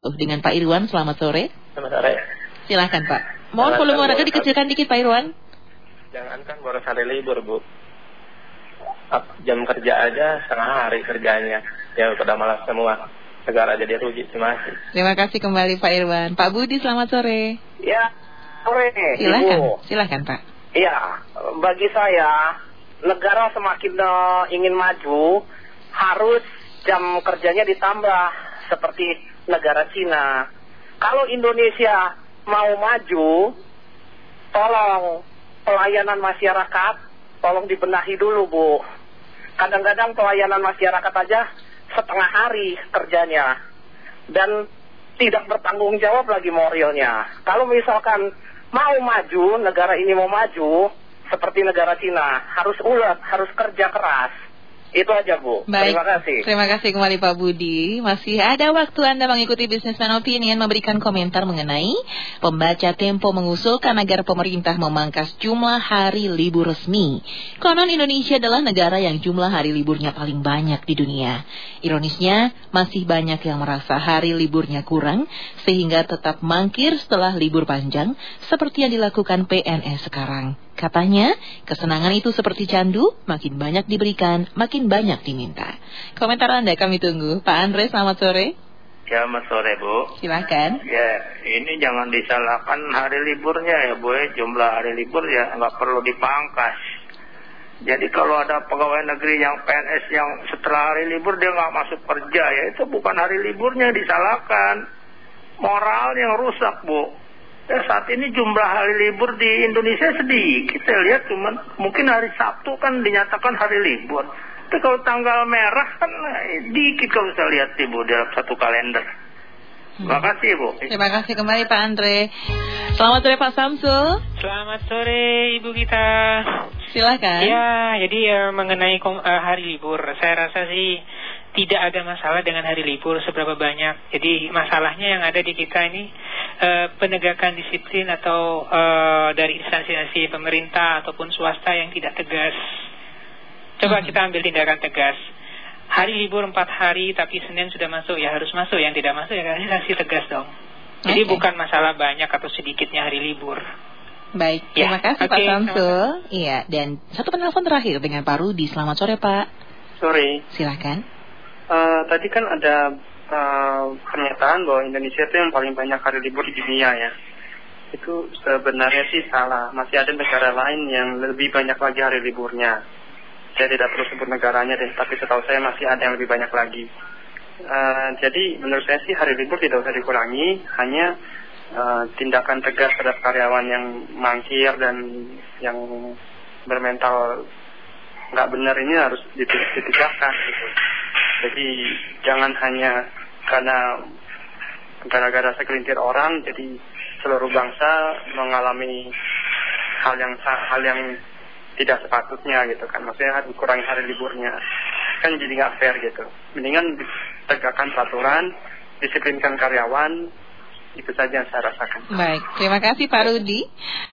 dengan Pak Irwan. Selamat sore. Selamat sore. Silahkan Pak. Mohon volume radio dikecilkan dikit Pak Irwan. Jangan kan boros hari libur Bu. Jam kerja aja setengah hari kerjanya. Ya pada malas semua. Negara jadi rugi. Terima kasih. Terima kasih kembali Pak Irwan. Pak Budi selamat sore. Ya, sore. Silahkan Pak. Iya, bagi saya negara semakin ingin maju harus jam kerjanya ditambah seperti negara Cina. Kalau Indonesia mau maju, tolong pelayanan masyarakat tolong dibenahi dulu Bu. Kadang-kadang pelayanan masyarakat aja setengah hari kerjanya dan tidak bertanggung jawab lagi moralnya. Kalau misalkan mau maju, negara ini mau maju seperti negara Cina, harus ulet, harus kerja keras. Itu aja Bu. Baik. Terima kasih. Terima kasih kembali Pak Budi. Masih ada waktu Anda mengikuti Businessman Opinion memberikan komentar mengenai pembaca Tempo mengusulkan agar pemerintah memangkas jumlah hari libur resmi. Konon Indonesia adalah negara yang jumlah hari liburnya paling banyak di dunia. Ironisnya, masih banyak yang merasa hari liburnya kurang sehingga tetap mangkir setelah libur panjang seperti yang dilakukan PNS sekarang. Katanya, kesenangan itu seperti candu, makin banyak diberikan, makin banyak diminta. Komentar Anda kami tunggu. Pak Andre, selamat sore. Selamat sore, Bu. Silakan. Ya, ini jangan disalahkan hari liburnya ya, Bu. Jumlah hari libur ya nggak perlu dipangkas. Jadi kalau ada pegawai negeri yang PNS yang setelah hari libur dia nggak masuk kerja, ya itu bukan hari liburnya yang disalahkan. Moral yang rusak, Bu. Ya, saat ini jumlah hari libur di Indonesia sedikit. Saya lihat cuman mungkin hari Sabtu kan dinyatakan hari libur. Tapi kalau tanggal merah kan dikit kalau saya lihat Ibu dalam satu kalender. Terima kasih Bu. Terima kasih kembali Pak Andre. Selamat sore Pak Samsul. Selamat sore Ibu kita. Silakan. Ya, jadi mengenai hari libur, saya rasa sih tidak ada masalah dengan hari libur seberapa banyak. Jadi masalahnya yang ada di kita ini penegakan disiplin atau dari instansi pemerintah ataupun swasta yang tidak tegas. Coba kita ambil tindakan tegas. Hari libur 4 hari tapi Senin sudah masuk, ya harus masuk. Yang tidak masuk ya kasih tegas dong. Jadi bukan masalah banyak atau sedikitnya hari libur. Baik, terima kasih Pak Samsul. Iya, dan satu penelpon terakhir dengan Pak Rudi. Selamat sore Pak. Sore. Silakan. Tadi kan ada pernyataan bahwa Indonesia itu yang paling banyak hari libur di dunia ya. Itu sebenarnya sih salah. Masih ada negara lain yang lebih banyak lagi hari liburnya. Saya tidak perlu sebut negaranya deh, tapi setahu saya masih ada yang lebih banyak lagi. Jadi menurut saya sih hari libur tidak usah dikurangi, hanya tindakan tegas terhadap karyawan yang mangkir dan yang bermental nggak benar ini harus ditegakkan gitu. Jadi jangan hanya karena gara-gara segelintir orang jadi seluruh bangsa mengalami hal yang tidak sepatutnya gitu kan. Maksudnya harus kurangi hari liburnya. Kan jadi nggak fair gitu. Mendingan tegakkan peraturan, disiplinkan karyawan, itu saja yang saya rasakan. Baik, terima kasih Pak Rudi.